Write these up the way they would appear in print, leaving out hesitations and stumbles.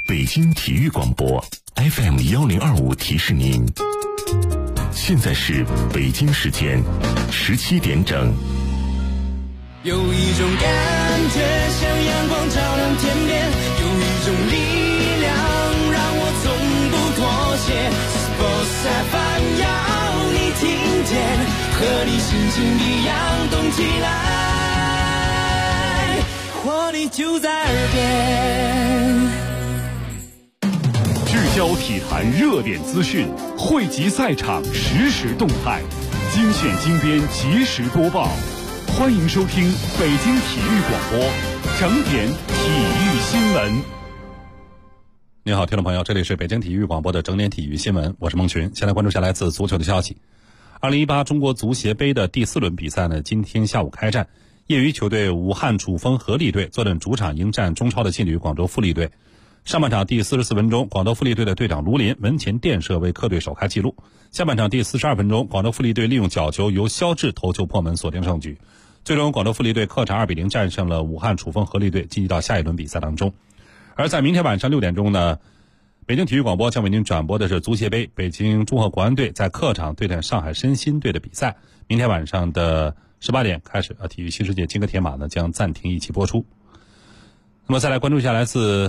北京体育广播 FM1025提示您，现在是北京时间17点整。 有一种感觉像阳光照亮天边，有一种力量让我从不妥协。Sports FM 要你听见，和你心情一样动起来，活力就在耳边。 聚焦体坛热点资讯，汇集赛场实时动态，精选精编及时播报。欢迎收听北京体育广播整点体育新闻。 你好，听众朋友，这里是北京体育广播的整点体育新闻，我是孟群。先来关注下来自足球的消息。2018中国足协杯的第4轮比赛呢，今天下午开战。业余球队武汉楚风合力队坐镇主场迎战中超的劲旅广州富力队。上半场第44分钟，广州富力队的队长卢林门前垫射为客队首开纪录。下半场第42分钟，广州富力队利用角球由肖智头球破门锁定胜局。最终广州富力队客场2-0战胜了武汉楚风合力队，晋级到下一轮比赛当中。而在明天晚上6点钟呢，北京体育广播将为您转播的是足协杯北京中赫国安队在客场对战上海申鑫队的比赛。明天晚上的18点开始，体育新世界金戈铁马呢将暂停一期播出。那么再来关注一下来自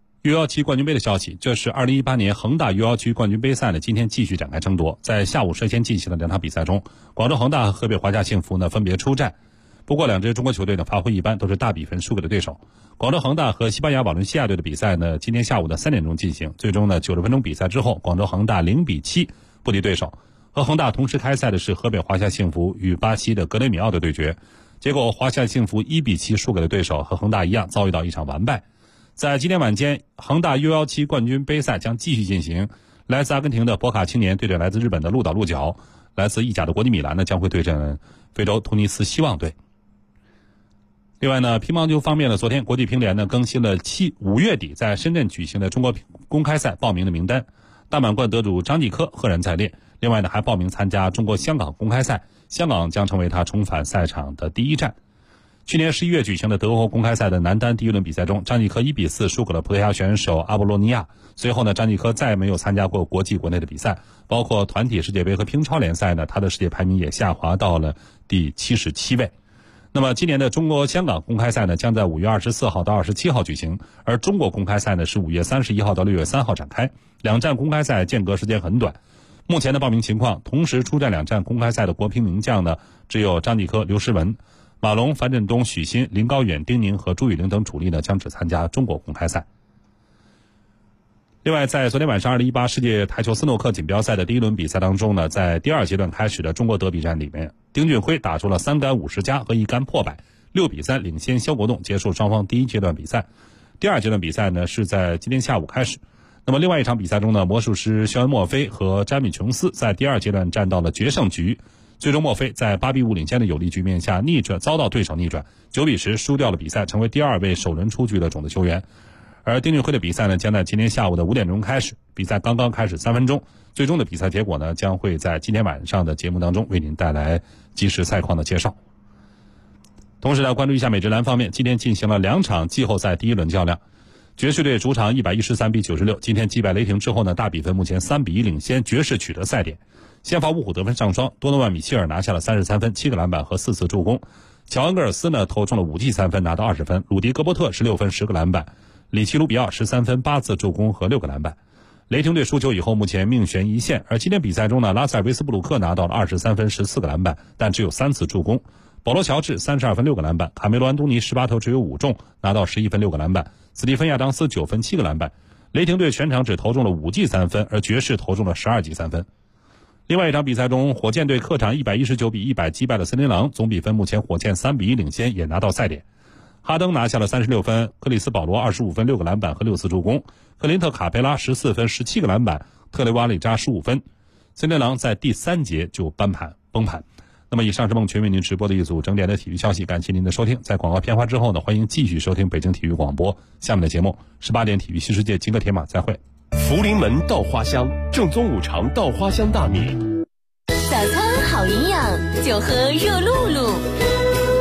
U17冠军杯的消息，这是2018年恒大 U17冠军杯赛呢，今天继续展开争夺。在下午率先进行的2场比赛中，广州恒大和河北华夏幸福呢分别出战。不过两支中国球队呢发挥一般，都是大比分输给了对手。广州恒大和西班牙瓦伦西亚队的比赛呢，今天下午的3点钟进行。最终呢90分钟比赛之后，广州恒大0-7不敌对手。和恒大同时开赛的是河北华夏幸福与巴西的格雷米奥的对决。结果华夏幸福1-7输给了对手，和恒大一样遭遇到一场完败。在今天晚间，恒大 U17冠军杯赛将继续进行。来自阿根廷的博卡青年对阵来自日本的鹿岛鹿角，来自意甲的国际米兰呢将会对阵非洲突尼斯希望队。另外呢，乒乓球方面呢，昨天国际乒联呢更新了5月底在深圳举行的中国公开赛报名的名单。大满贯得主张继科赫然在列。另外呢，还报名参加中国香港公开赛，香港将成为他重返赛场的第一站。去年11月举行的德国公开赛的男单第一轮比赛中，张继科1-4输给了葡萄牙选手阿波罗尼亚。随后呢，张继科再也没有参加过国内的比赛，包括团体世界杯和乒超联赛呢，他的世界排名也下滑到了第77位。那么今年的中国香港公开赛呢，将在5月24号到27号举行，而中国公开赛呢是5月31号到6月3号展开。两站公开赛间隔时间很短。目前的报名情况，同时出战两站公开赛的国乒名将呢，只有张继科、刘诗雯。马龙、樊振东、许昕、林高远、丁宁和朱雨玲等主力呢，将只参加中国公开赛。另外，在昨天晚上2018世界台球斯诺克锦标赛的第一轮比赛当中呢，在第2阶段开始的中国德比战里面，丁俊晖打出了3杆50加和1杆破百，6-3领先肖国栋，结束双方第一阶段比赛。第2阶段比赛呢是在今天下午开始。那么另外一场比赛中呢，魔术师肖恩·墨菲和詹米·琼斯在第2阶段战到了决胜局。最终墨菲在8-5领先的有利局面下遭到对手逆转，9-10输掉了比赛，成为第2位首轮出局的种子球员。而丁俊晖的比赛呢，将在今天下午的5点钟开始，比赛刚刚开始3分钟，最终的比赛结果呢，将会在今天晚上的节目当中为您带来即时赛况的介绍。同时来关注一下美职篮方面，今天进行了2场季后赛第一轮较量。爵士队主场113-96，今天击败雷霆之后呢，大比分目前3-1领先，爵士取得赛点。先发五虎得分上双，多诺万·米切尔拿下了33分、7个篮板和4次助攻。乔恩·戈尔斯呢投中了5记3分，拿到20分。鲁迪·戈伯特16分、10个篮板。里奇·卢比奥13分、8次助攻和6个篮板。雷霆队输球以后，目前命悬一线。而今天比赛中呢，拉塞尔·维斯布鲁克拿到了23分、14个篮板，但只有3次助攻。保罗·乔治32分、6个篮板。卡梅罗·安东尼18投只有5中，拿到11分、6个篮板。斯蒂芬·亚当斯9分、7个篮板。雷霆队全场只投中了5记3分，而爵士投中了12记3分。另外一场比赛中，火箭队客场119-100击败了森林狼，总比分目前火箭3-1领先，也拿到赛点。哈登拿下了36分，克里斯保罗25分、6个篮板和6次助攻，克林特卡佩拉14分、17个篮板，特雷瓦里扎15分。森林狼在第3节就崩盘。那么以上是孟群为您直播的一组整点的体育消息，感谢您的收听。在广告片花之后呢，欢迎继续收听北京体育广播下面的节目，18点体育新世界金戈铁马，再会。 福临门稻花香，正宗五常稻花香大米。 早餐好营养，就喝热露露。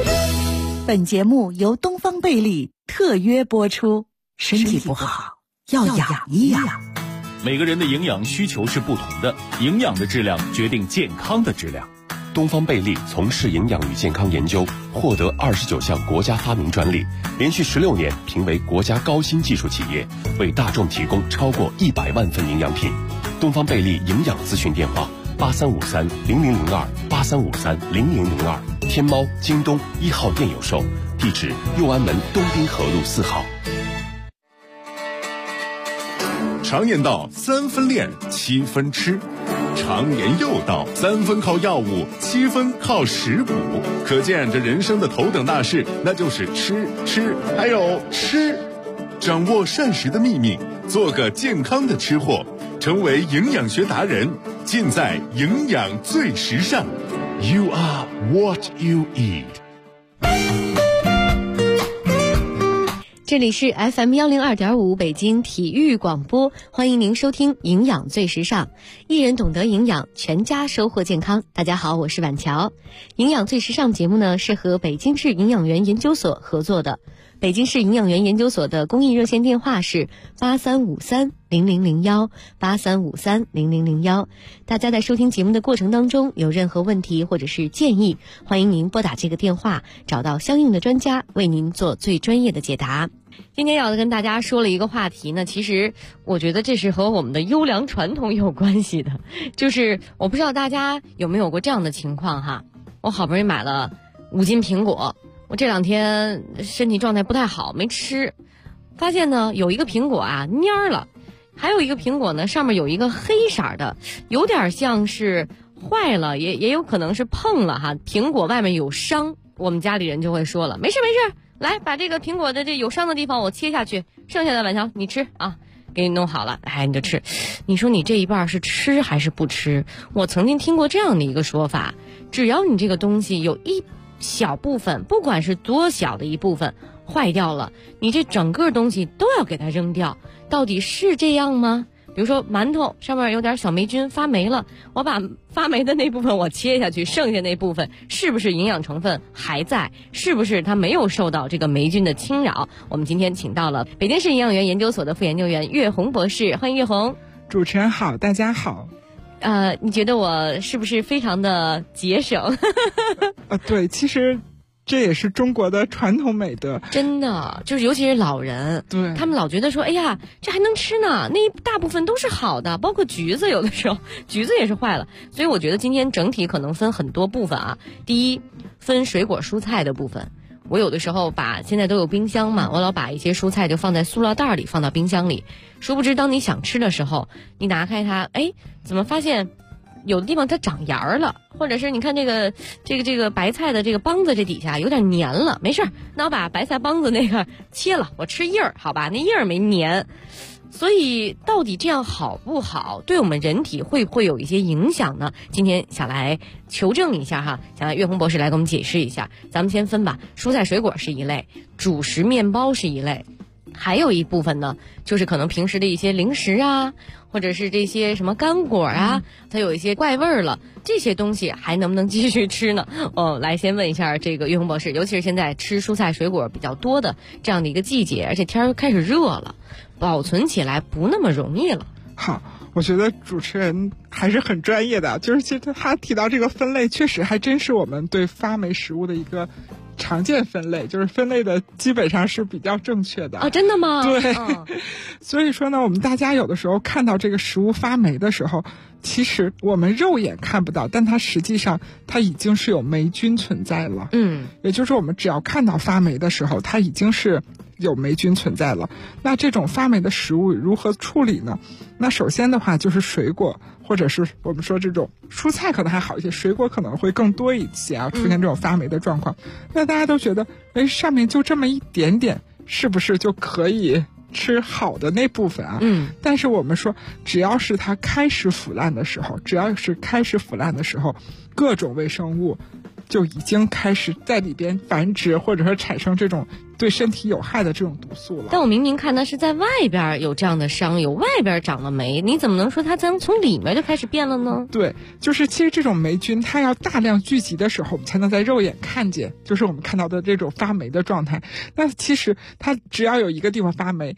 本节目由东方贝利特约播出，身体不好要养一养。 每个人的营养需求是不同的，营养的质量决定健康的质量。 东方贝利从事营养与健康研究，获得29项国家发明专利，连续16年评为国家高新技术企业，为大众提供超过100万份营养品。东方贝利营养咨询电话83530002，83530002，天猫、京东1号店有售，地址右安门东滨河路4号。 常言道3分练7分吃，常言又道3分靠药物7分靠食补，可见这人生的头等大事那就是吃还有吃。掌握膳食的秘密，做个健康的吃货，成为营养学达人，尽在营养最时尚。 You are what you eat。 这里是 FM102.5 北京体育广播，欢迎您收听营养最时尚，一人懂得营养，全家收获健康。大家好，我是婉乔。营养最时尚节目呢是和北京市营养员研究所合作的，北京市营养员研究所的公益热线电话是83530001 83530001。大家在收听节目的过程当中有任何问题或者是建议，欢迎您拨打这个电话，找到相应的专家为您做最专业的解答。今天要跟大家说了一个话题呢，其实我觉得这是和我们的优良传统有关系的，就是我不知道大家有没有过这样的情况哈，我好不容易买了5斤苹果，我这2天身体状态不太好没吃，发现呢有一个苹果啊蔫了，还有一个苹果呢上面有一个黑色的，有点像是坏了，也有可能是碰了哈，苹果外面有伤，我们家里人就会说了，没事，来把这个苹果的这有伤的地方我切下去，剩下的晚上你吃啊，给你弄好了，哎你就吃。你说你这一半是吃还是不吃？我曾经听过这样的一个说法，只要你这个东西有一小部分，不管是多小的一部分坏掉了，你这整个东西都要给它扔掉。到底是这样吗？比如说馒头上面有点小霉菌发霉了，我把发霉的那部分我切下去，剩下那部分是不是营养成分还在？是不是它没有受到这个霉菌的侵扰？我们今天请到了北京市营养员研究所的副研究员岳红博士，欢迎岳红。 主持人好，大家好。 你觉得我是不是非常的节省？ 对，其实这也是中国的传统美德， 真的，就是尤其是老人， 对， 他们老觉得说，哎呀，这还能吃呢，那大部分都是好的，包括橘子，有的时候橘子也是坏了。所以我觉得今天整体可能分很多部分啊。第一，分水果蔬菜的部分，我有的时候现在都有冰箱嘛，我老把一些蔬菜就放在塑料袋里放到冰箱里，殊不知当你想吃的时候，你拿开它，哎，怎么发现有的地方它长芽了，或者是你看这个白菜的这个帮子这底下有点黏了，没事，那我把白菜帮子那个切了，我吃叶儿，好吧，那叶儿没黏。所以到底这样好不好，对我们人体会不会有一些影响呢？今天想来求证一下哈，想来岳红博士来给我们解释一下。咱们先分吧，蔬菜水果是一类，主食面包是一类，还有一部分呢，就是可能平时的一些零食啊，或者是这些什么干果啊，它有一些怪味儿了，这些东西还能不能继续吃呢？来先问一下这个岳红博士，尤其是现在吃蔬菜水果比较多的这样的一个季节，而且天儿开始热了，保存起来不那么容易了。 好，我觉得主持人还是很专业的，就是其实他提到这个分类，确实还真是我们对发霉食物的一个常见分类，就是分类的基本上是比较正确的。 真的吗？ 对，所以说呢，我们大家有的时候看到这个食物发霉的时候，其实我们肉眼看不到，但它实际上它已经是有霉菌存在了。也就是我们只要看到发霉的时候，它已经是有霉菌存在了。那这种发霉的食物如何处理呢？那首先的话就是水果，或者是我们说这种蔬菜可能还好一些，水果可能会更多一些啊，出现这种发霉的状况。那大家都觉得，上面就这么一点点，是不是就可以吃好的那部分啊？但是我们说，只要是它开始腐烂的时候，各种微生物就已经开始在里边繁殖，或者说产生这种对身体有害的这种毒素了。 但我明明看它是在外边有这样的伤，有外边长了霉，你怎么能说它从里面就开始变了呢？ 对，就是其实这种霉菌它要大量聚集的时候，我们才能在肉眼看见，就是我们看到的这种发霉的状态。那其实它只要有一个地方发霉，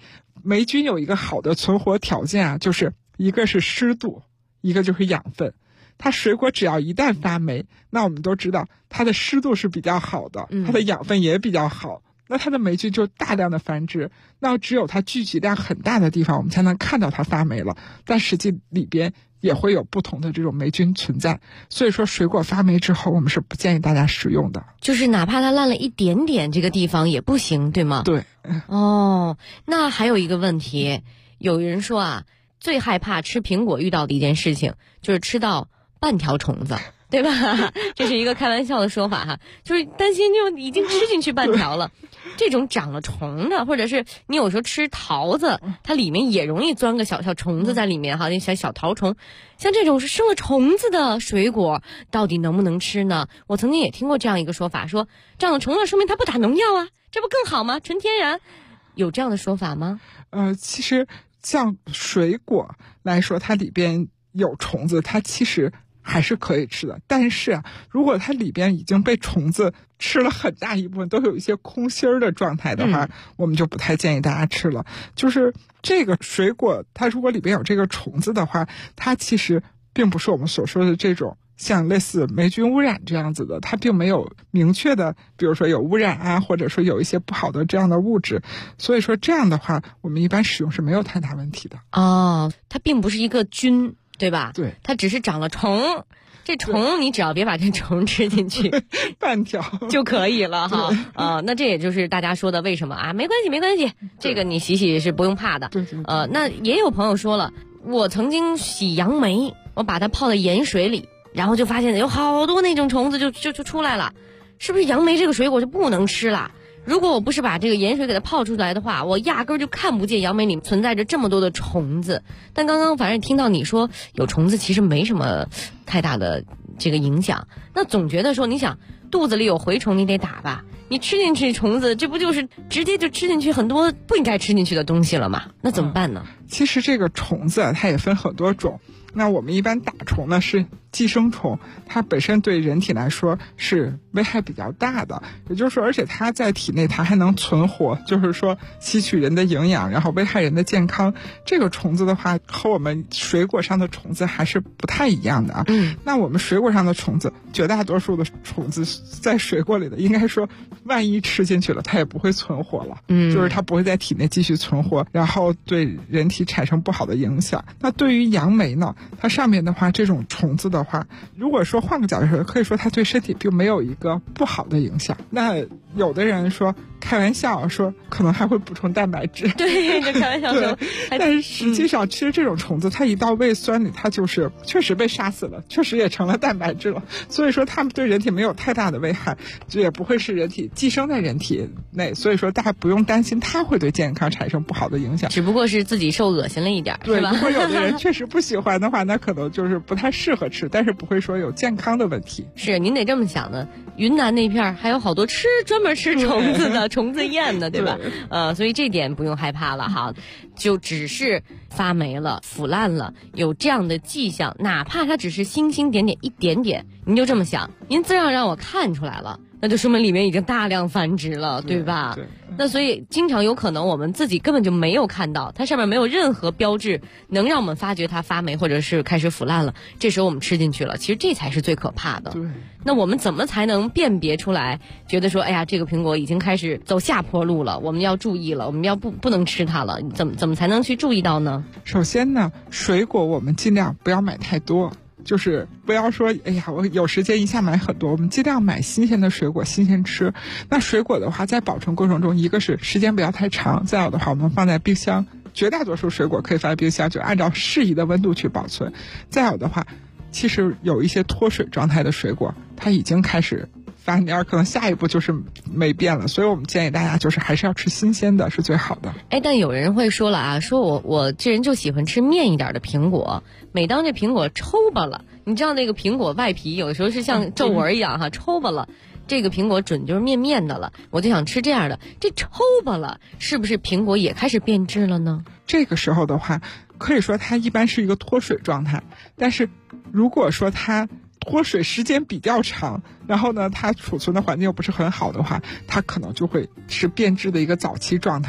霉菌有一个好的存活条件啊，就是一个是湿度，一个就是养分。它水果只要一旦发霉，那我们都知道它的湿度是比较好的，它的养分也比较好，那它的霉菌就大量的繁殖。那只有它聚集量很大的地方，我们才能看到它发霉了，但实际里边也会有不同的这种霉菌存在。所以说水果发霉之后，我们是不建议大家食用的， 就是哪怕它烂了一点点这个地方也不行，对吗？ 对。 哦，那还有一个问题，有人说啊，最害怕吃苹果遇到的一件事情就是吃到半条虫子，对吧？这是一个开玩笑的说法哈，就是担心就已经吃进去半条了。这种长了虫的，或者是你有时候吃桃子，它里面也容易钻个小虫子在里面哈，那小桃虫。像这种是生了虫子的水果，到底能不能吃呢？我曾经也听过这样一个说法，说长了虫了说明它不打农药啊，这不更好吗？纯天然。有这样的说法吗？ 其实像水果来说，它里边有虫子，它其实还是可以吃的。但是啊，如果它里边已经被虫子吃了很大一部分，都有一些空心儿的状态的话，我们就不太建议大家吃了。就是这个水果，它如果里边有这个虫子的话，它其实并不是我们所说的这种像类似霉菌污染这样子的，它并没有明确的比如说有污染啊，或者说有一些不好的这样的物质，所以说这样的话我们一般使用是没有太大问题的。 哦，它并不是一个菌，对吧？ 对， 它只是长了虫，这虫你只要别把这虫吃进去半条就可以了哈。那这也就是大家说的为什么啊，没关系，这个你洗洗是不用怕的。 对。 那也有朋友说了，我曾经洗杨梅，我把它泡在盐水里，然后就发现有好多那种虫子就出来了，是不是杨梅这个水果就不能吃了？如果我不是把这个盐水给它泡出来的话，我压根就看不见杨梅里存在着这么多的虫子。但刚刚反正听到你说有虫子其实没什么太大的这个影响，那总觉得说你想肚子里有蛔虫你得打吧，你吃进去虫子，这不就是直接就吃进去很多不应该吃进去的东西了吗？那怎么办呢？ 其实这个虫子它也分很多种，那我们一般打虫呢是寄生虫，它本身对人体来说是危害比较大的，也就是说而且它在体内它还能存活，就是说吸取人的营养，然后危害人的健康。这个虫子的话和我们水果上的虫子还是不太一样的啊。那我们水果上的虫子，绝大多数的虫子在水果里的，应该说万一吃进去了它也不会存活了，就是它不会在体内继续存活，然后对人体产生不好的影响。那对于杨梅呢，它上面的话这种虫子的话，如果说换个角度说，可以说它对身体并没有一个不好的影响。那有的人说开玩笑说可能还会补充蛋白质， 对，就开玩笑说但是实际上其实这种虫子它一到胃酸里，它就是确实被杀死了，确实也成了蛋白质了，所以说它们对人体没有太大的危害，就也不会是人体寄生在人体内，所以说大家不用担心它会对健康产生不好的影响， 只不过是自己受恶心了一点， 对， 是吧？ 如果有的人确实不喜欢的话，那可能就是不太适合吃，但是不会说有健康的问题。 是，您得这么想呢，云南那片还有好多专门吃虫子的虫子宴的，对吧？所以这点不用害怕了哈，就只是发霉了、腐烂了，有这样的迹象，哪怕它只是星星点点一点点，您就这么想，您自然让我看出来了，那就说明里面已经大量繁殖了，对吧？ 对。 那所以经常有可能我们自己根本就没有看到，它上面没有任何标志能让我们发觉它发霉或者是开始腐烂了，这时候我们吃进去了，其实这才是最可怕的。 对。 那我们怎么才能辨别出来，觉得说哎呀这个苹果已经开始走下坡路了，我们要注意了，我们要不能吃它了，怎么才能去注意到呢？ 首先呢，水果我们尽量不要买太多，就是不要说哎呀我有时间一下买很多，我们尽量买新鲜的水果新鲜吃。那水果的话在保存过程中，一个是时间不要太长，再有的话我们放在冰箱，绝大多数水果可以放在冰箱，就按照适宜的温度去保存。再有的话其实有一些脱水状态的水果它已经开始发蔫，可能下一步就是没变了，所以我们建议大家就是还是要吃新鲜的是最好的。 但有人会说了啊，说我这人就喜欢吃面一点的苹果，每当这苹果抽巴了，你知道那个苹果外皮有的时候是像皱纹一样哈，抽巴了，这个苹果准就是面面的了，我就想吃这样的。这抽巴了，是不是苹果也开始变质了呢？ 这个时候的话可以说它一般是一个脱水状态，但是如果说它脱水时间比较长，然后呢它储存的环境又不是很好的话，它可能就会是变质的一个早期状态。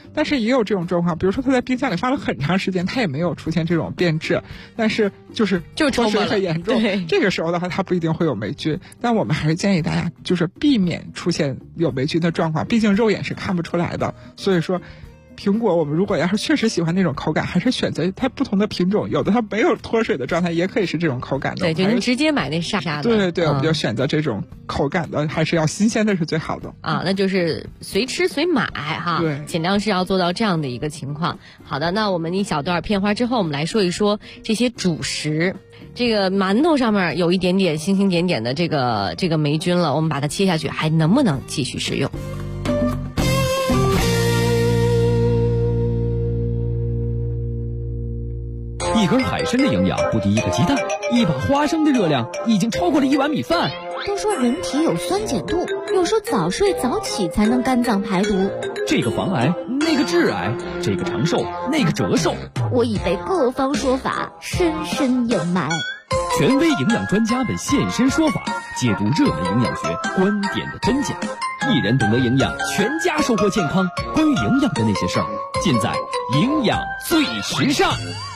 但是也有这种状况，比如说它在冰箱里放了很长时间，它也没有出现这种变质，但是就是脱水很严重，这个时候的话它不一定会有霉菌。但我们还是建议大家就是避免出现有霉菌的状况，毕竟肉眼是看不出来的。所以说苹果我们如果要是确实喜欢那种口感，还是选择它不同的品种，有的它没有脱水的状态也可以是这种口感的。 对，就您直接买那沙沙的。 对对，我们就选择这种口感的，还是要新鲜的是最好的啊。那就是随吃随买哈， 对， 尽量是要做到这样的一个情况。好的，那我们一小段片花之后，我们来说一说这些主食。这个馒头上面有一点点星星点点的这个霉菌了，我们把它切下去，还能不能继续食用？ 一根海参的营养不敌一个鸡蛋，一把花生的热量已经超过了1碗米饭。 都说人体有酸碱度，又说早睡早起才能肝脏排毒。 这个防癌，那个致癌，这个长寿，那个折寿。 我已被各方说法深深掩埋。 权威营养专家们现身说法，解读热门营养学观点的真假。一人懂得营养，全家收获健康。关于营养的那些事儿，尽在营养最时尚。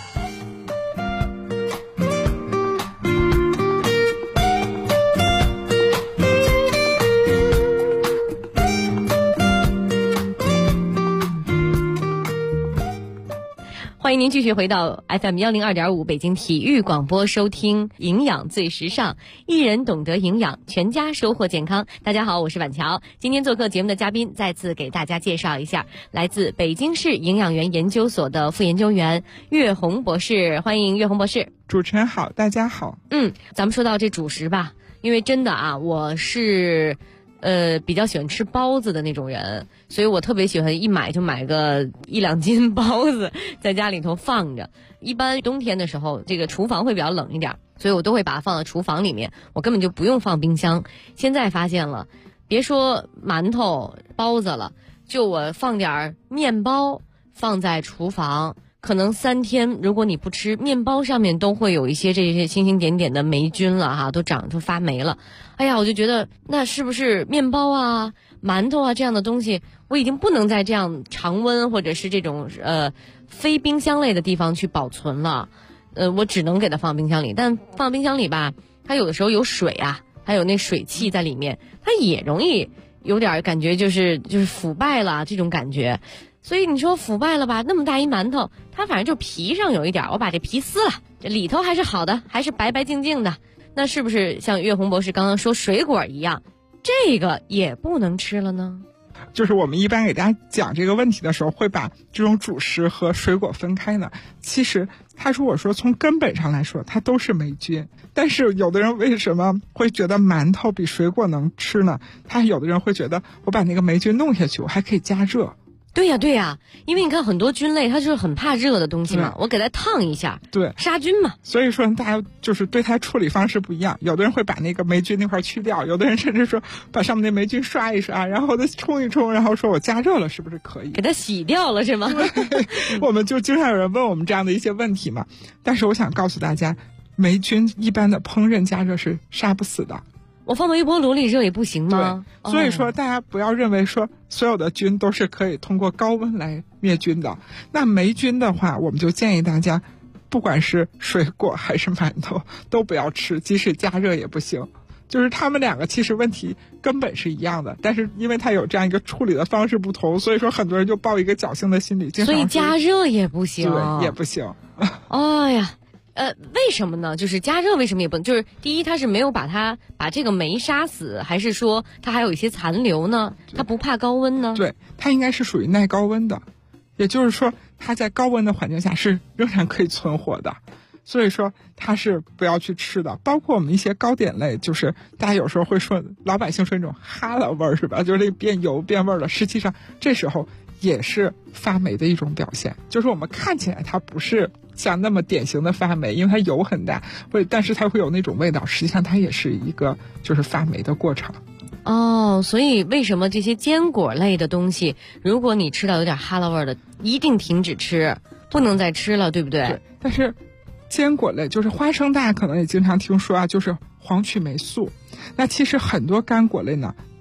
欢迎您继续回到 FM 102.5北京体育广播，收听营养最时尚，一人懂得营养，全家收获健康。大家好，我是婉乔。今天做客节目的嘉宾，再次给大家介绍一下，来自北京市营养园研究所的副研究员岳红博士。欢迎岳红博士。 主持人好，大家好。 咱们说到这主食吧，因为真的啊，我是比较喜欢吃包子的那种人，所以我特别喜欢一买就买个1-2斤包子在家里头放着。一般冬天的时候，这个厨房会比较冷一点，所以我都会把它放到厨房里面，我根本就不用放冰箱。现在发现了，别说馒头包子了，就我放点面包放在厨房，可能3天如果你不吃，面包上面都会有一些这些星星点点的霉菌了哈，都发霉了。哎呀，我就觉得那是不是面包啊、馒头啊这样的东西，我已经不能在这样常温或者是这种非冰箱类的地方去保存了。我只能给它放冰箱里，但放冰箱里吧，它有的时候有水啊，还有那水汽在里面，它也容易有点感觉就是腐败了这种感觉。所以你说腐败了吧，那么大一馒头，它反正就皮上有一点，我把这皮撕了，这里头还是好的，还是白白净净的。那是不是像岳红博士刚刚说水果一样，这个也不能吃了呢？ 就是我们一般给大家讲这个问题的时候，会把这种主食和水果分开呢。其实他如果说从根本上来说，它都是霉菌。但是有的人为什么会觉得馒头比水果能吃呢？他有的人会觉得，我把那个霉菌弄下去，我还可以加热。 对呀，因为你看很多菌类它就是很怕热的东西嘛，我给它烫一下， 对， 杀菌嘛。 所以说大家就是对它处理方式不一样，有的人会把那个霉菌那块去掉，有的人甚至说把上面那霉菌刷一刷，然后再冲一冲，然后说我加热了是不是可以？ 给它洗掉了是吗？ 我们就经常有人问我们这样的一些问题嘛，但是我想告诉大家，霉菌一般的烹饪加热是杀不死的。 我放到微波炉里热也不行吗？ 对，所以说大家不要认为说所有的菌都是可以通过高温来灭菌的。那霉菌的话，我们就建议大家，不管是水果还是馒头都不要吃，即使加热也不行。就是他们两个其实问题根本是一样的，但是因为它有这样一个处理的方式不同，所以说很多人就抱一个侥幸的心理， 所以加热也不行。 对，也不行。 哎呀。为什么呢？就是加热为什么也不能？就是第一，它是没有把这个霉杀死，还是说它还有一些残留呢？它不怕高温呢？ 对，它应该是属于耐高温的，也就是说它在高温的环境下是仍然可以存活的，所以说它是不要去吃的。包括我们一些糕点类，就是大家有时候会说，老百姓说那种哈喇味儿是吧？就是变油变味儿了，实际上这时候也是发霉的一种表现，就是我们看起来它不是像那么典型的发霉，因为它油很大，但是它会有那种味道，实际上它也是一个就是发霉的过程。 哦，所以为什么这些坚果类的东西，如果你吃到有点哈喇味的，一定停止吃，不能再吃了，对不对？ 对。但是坚果类就是花生，大家可能也经常听说啊，就是黄曲霉素。那其实很多干果类呢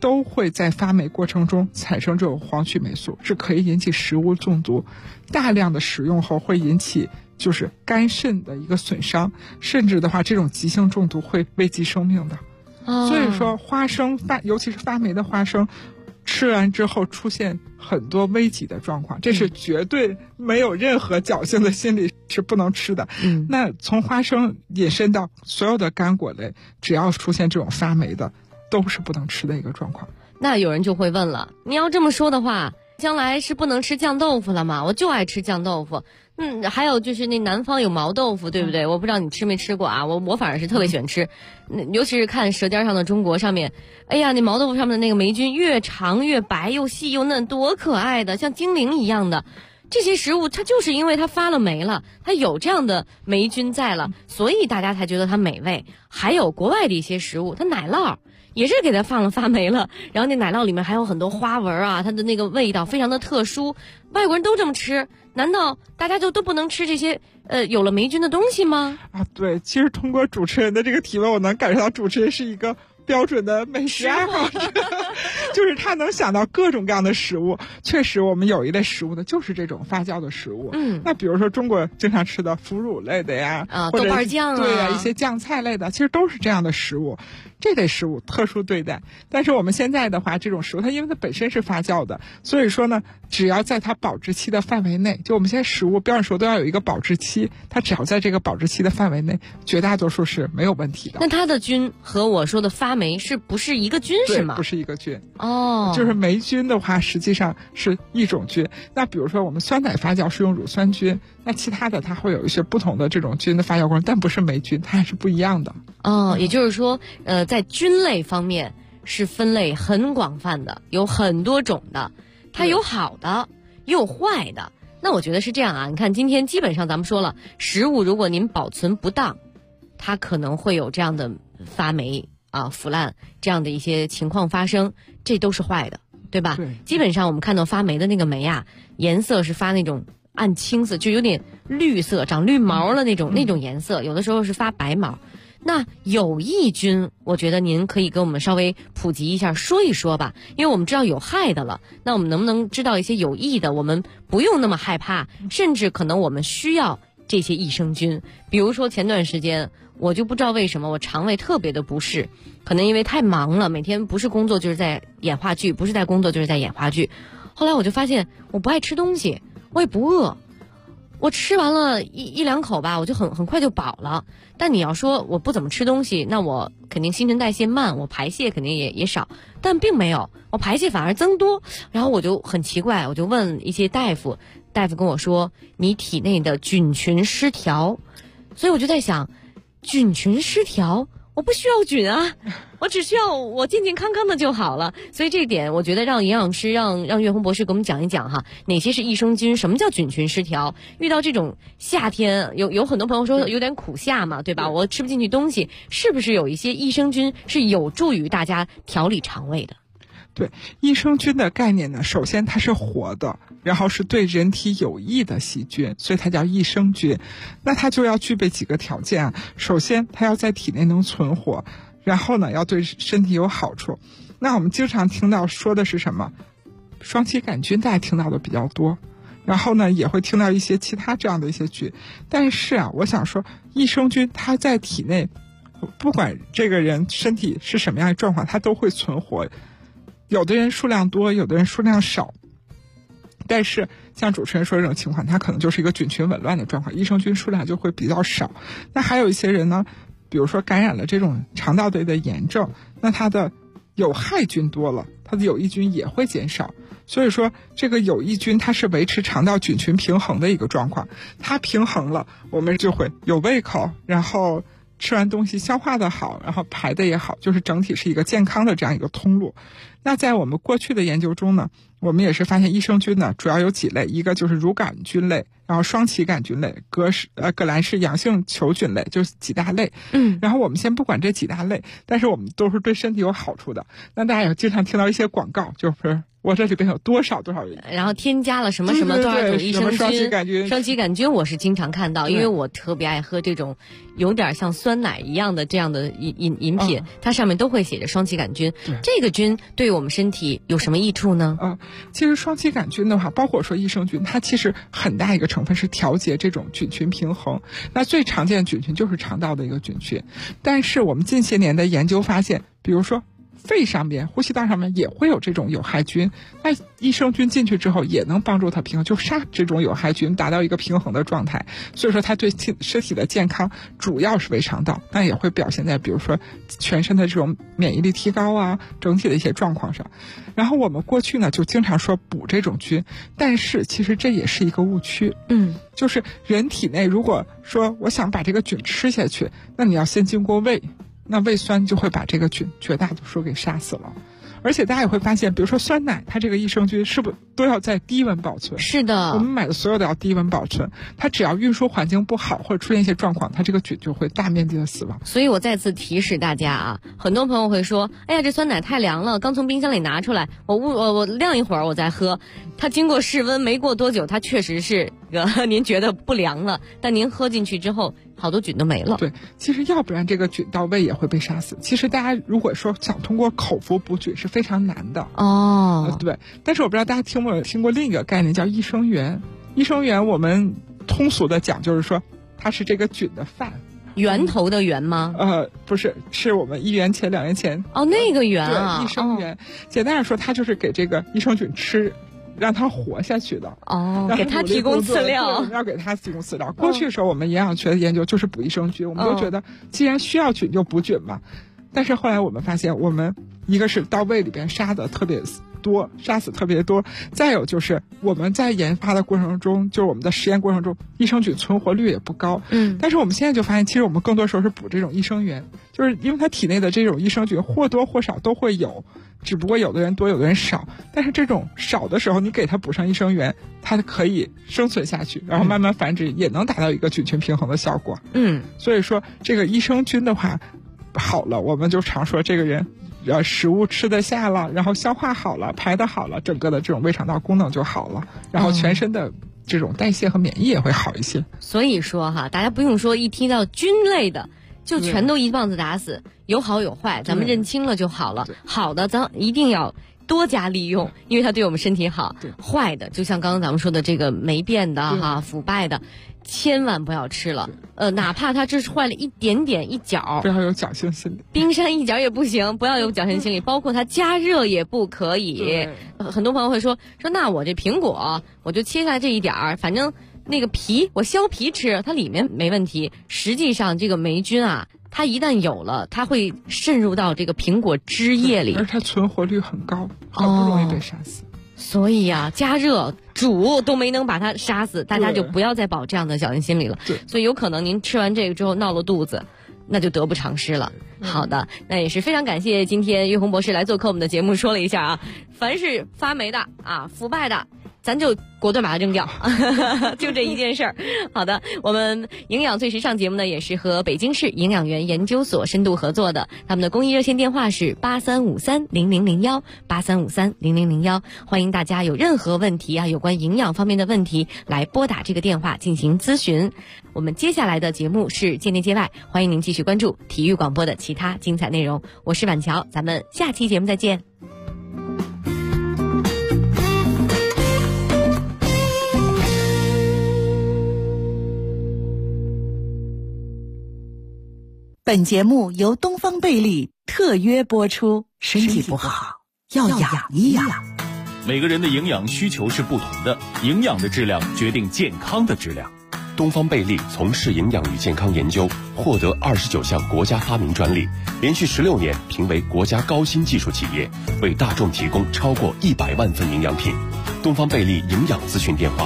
都会在发霉过程中产生这种黄曲霉素，是可以引起食物中毒，大量的食用后会引起就是肝肾的一个损伤，甚至的话这种急性中毒会危及生命的。所以说花生尤其是发霉的花生吃完之后出现很多危急的状况，这是绝对没有任何侥幸的心理，是不能吃的。那从花生引申到所有的干果类，只要出现这种发霉的都是不能吃的一个状况。 那有人就会问了，你要这么说的话，将来是不能吃酱豆腐了吗？我就爱吃酱豆腐。还有就是那南方有毛豆腐，对不对？我不知道你吃没吃过啊，我反而是特别喜欢吃，尤其是看《舌尖上的中国》上面，哎呀，那毛豆腐上面的那个霉菌越长越白又细又嫩，多可爱的，像精灵一样的。这些食物它就是因为它发了霉了，它有这样的霉菌在了，所以大家才觉得它美味。还有国外的一些食物，它奶酪也是给它放了发霉了，然后那奶酪里面还有很多花纹啊，它的那个味道非常的特殊，外国人都这么吃，难道大家就都不能吃这些有了霉菌的东西吗？ 对，其实通过主持人的这个提问，我能感受到主持人是一个标准的美食爱好者，就是他能想到各种各样的食物。确实我们有一类食物呢，就是这种发酵的食物。那比如说中国经常吃的腐乳类的呀， 豆瓣酱对呀，一些酱菜类的，其实都是这样的食物。这类食物特殊对待，但是我们现在的话，这种食物它因为它本身是发酵的，所以说呢，只要在它保质期的范围内，就我们现在食物标准食物都要有一个保质期，它只要在这个保质期的范围内，绝大多数是没有问题的。 那它的菌和我说的发霉是不是一个菌是吗？ 对，不是一个菌。 就是霉菌的话，实际上是一种菌。那比如说我们酸奶发酵是用乳酸菌，那其他的它会有一些不同的这种菌的发酵过程，但不是霉菌，它还是不一样的。 也就是说，在菌类方面是分类很广泛的，有很多种的，它有好的，也有坏的。那我觉得是这样啊，你看今天基本上咱们说了，食物如果您保存不当，它可能会有这样的发霉腐烂这样的一些情况发生，这都是坏的，对吧？ 对。 基本上我们看到发霉的那个霉啊，颜色是发那种暗青色，就有点绿色，长绿毛了那种颜色，有的时候是发白毛。那有益菌，我觉得您可以跟我们稍微普及一下，说一说吧，因为我们知道有害的了，那我们能不能知道一些有益的，我们不用那么害怕，甚至可能我们需要这些益生菌。比如说前段时间我就不知道为什么我肠胃特别的不适，可能因为太忙了，每天不是工作就是在演话剧，不是在工作就是在演话剧。后来我就发现我不爱吃东西，我也不饿，我吃完了一两口吧，我就很快就饱了。但你要说我不怎么吃东西，那我肯定新陈代谢慢，我排泄肯定也少，但并没有，我排泄反而增多。然后我就很奇怪，我就问一些大夫跟我说你体内的菌群失调。所以我就在想，菌群失调，我不需要菌啊，我只需要我健健康康的就好了。所以这一点我觉得让营养师让岳红博士给我们讲一讲哈，哪些是益生菌，什么叫菌群失调。遇到这种夏天有很多朋友说有点苦夏嘛，对吧？我吃不进去东西，是不是有一些益生菌是有助于大家调理肠胃的？ 对，益生菌的概念呢，首先它是活的，然后是对人体有益的细菌，所以它叫益生菌。那它就要具备几个条件啊，首先它要在体内能存活，然后呢要对身体有好处。那我们经常听到说的是什么？双歧杆菌大家听到的比较多，然后呢也会听到一些其他这样的一些菌。但是啊，我想说益生菌它在体内，不管这个人身体是什么样的状况，它都会存活。有的人数量多，有的人数量少，但是像主持人说这种情况，它可能就是一个菌群紊乱的状况，益生菌数量就会比较少。那还有一些人呢，比如说感染了这种肠道类的炎症，那它的有害菌多了，它的有益菌也会减少。所以说这个有益菌它是维持肠道菌群平衡的一个状况，它平衡了，我们就会有胃口，然后吃完东西消化的好，然后排的也好，就是整体是一个健康的这样一个通路。那在我们过去的研究中呢，我们也是发现益生菌呢主要有几类，一个就是乳杆菌类，然后双歧杆菌类，革兰氏阳性球菌类，就是几大类。然后我们先不管这几大类，但是我们都是对身体有好处的。那大家也经常听到一些广告，就是我这里边有多少， 然后添加了什么什么多少种益生菌， 双歧杆菌。 双歧杆菌我是经常看到，因为我特别爱喝这种有点像酸奶一样的这样的饮品，它上面都会写着双歧杆菌。这个菌对我们身体有什么益处呢？ 其实双歧杆菌的话，包括说益生菌，它其实很大一个成分是调节这种菌群平衡。那最常见的菌群就是肠道的一个菌群，但是我们近些年的研究发现，比如说肺上面、呼吸道上面也会有这种有害菌，那益生菌进去之后也能帮助它平衡，就杀这种有害菌，达到一个平衡的状态。所以说它对身体的健康主要是胃肠道，但也会表现在比如说全身的这种免疫力提高啊，整体的一些状况上。然后我们过去呢就经常说补这种菌，但是其实这也是一个误区。就是人体内如果说我想把这个菌吃下去，那你要先经过胃，那胃酸就会把这个菌绝大多数给杀死了。而且大家也会发现，比如说酸奶，它这个益生菌是不是都要在低温保存？ 是的， 我们买的所有的要低温保存。它只要运输环境不好或者出现一些状况，它这个菌就会大面积的死亡。 所以我再次提示大家啊，很多朋友会说，哎呀，这酸奶太凉了，刚从冰箱里拿出来，我晾一会儿我再喝。它经过室温没过多久，它确实是您觉得不凉了，但您喝进去之后，好多菌都没了。 对，其实要不然这个菌到胃也会被杀死。其实大家如果说想通过口服补菌是非常难的。对。但是我不知道大家听没有听过另一个概念叫益生元。益生元我们通俗的讲就是说，它是这个菌的饭。 源头的源吗？ 不是，是我们1元钱、2元钱。 那个源啊， 益生元。简单来说，它就是给这个益生菌吃，让它活下去的。 给它提供饲料。 我们要给它提供饲料。过去的时候，我们营养学的研究就是补益生菌，我们都觉得既然需要菌就补菌嘛。但是后来我们发现，我们一个是到胃里边杀的特别多，杀死特别多，再有就是我们在研发的过程中，就是我们的实验过程中，益生菌存活率也不高。但是我们现在就发现，其实我们更多时候是补这种益生元，就是因为它体内的这种益生菌或多或少都会有，只不过有的人多，有的人少。但是这种少的时候，你给它补上益生元，它可以生存下去，然后慢慢繁殖，也能达到一个菌群平衡的效果。所以说这个益生菌的话好了，我们就常说这个人食物吃得下了，然后消化好了，排得好了，整个的这种胃肠道功能就好了，然后全身的这种代谢和免疫也会好一些。 所以说哈，大家不用说一听到菌类的就全都一棒子打死，有好有坏，咱们认清了就好了。好的咱一定要多加利用，因为它对我们身体好。坏的就像刚刚咱们说的这个霉变的腐败的，千万不要吃了。哪怕它只是坏了一点点一角， 不要有侥幸心理， 冰山一角也不行，不要有侥幸心理。包括它加热也不可以。很多朋友会说那我这苹果我就切下这一点儿，反正那个皮我削皮吃，它里面没问题。实际上这个霉菌啊，它一旦有了，它会渗入到这个苹果汁液里， 而它存活率很高，好不容易被杀死。 所以啊，加热煮都没能把它杀死，大家就不要再抱这样的侥幸心理了。所以有可能您吃完这个之后闹了肚子，那就得不偿失了。好的，那也是非常感谢今天岳红博士来做客我们的节目，说了一下啊，凡是发霉的腐败的，咱就果断把它扔掉，就这一件事儿。好的，我们营养最时尚节目呢，也是和北京市营养员研究所深度合作的，他们的公益热线电话是83530001，83530001，欢迎大家有任何问题有关营养方面的问题来拨打这个电话进行咨询。我们接下来的节目是界内界外，欢迎您继续关注体育广播的其他精彩内容。我是婉乔，咱们下期节目再见。 本节目由东方贝利特约播出，身体不好要养一养。 每个人的营养需求是不同的，营养的质量决定健康的质量。 东方贝利从事营养与健康研究，获得29项国家发明专利，连续16年评为国家高新技术企业，为大众提供超过100万份营养品。东方贝利营养咨询电话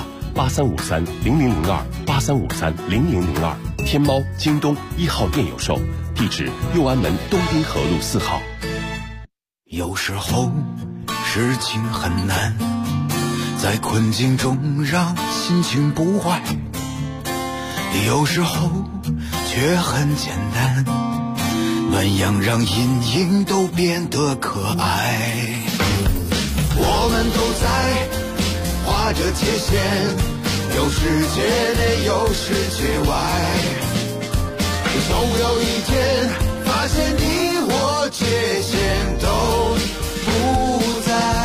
83530002，83530002，天猫、京东1号店有售，地址右安门东滨河路4号。 有时候事情很难，在困境中让心情不坏，有时候却很简单，暖阳让阴影都变得可爱。我们都在画着界限，有世界内有世界外。总有一天发现你我界限都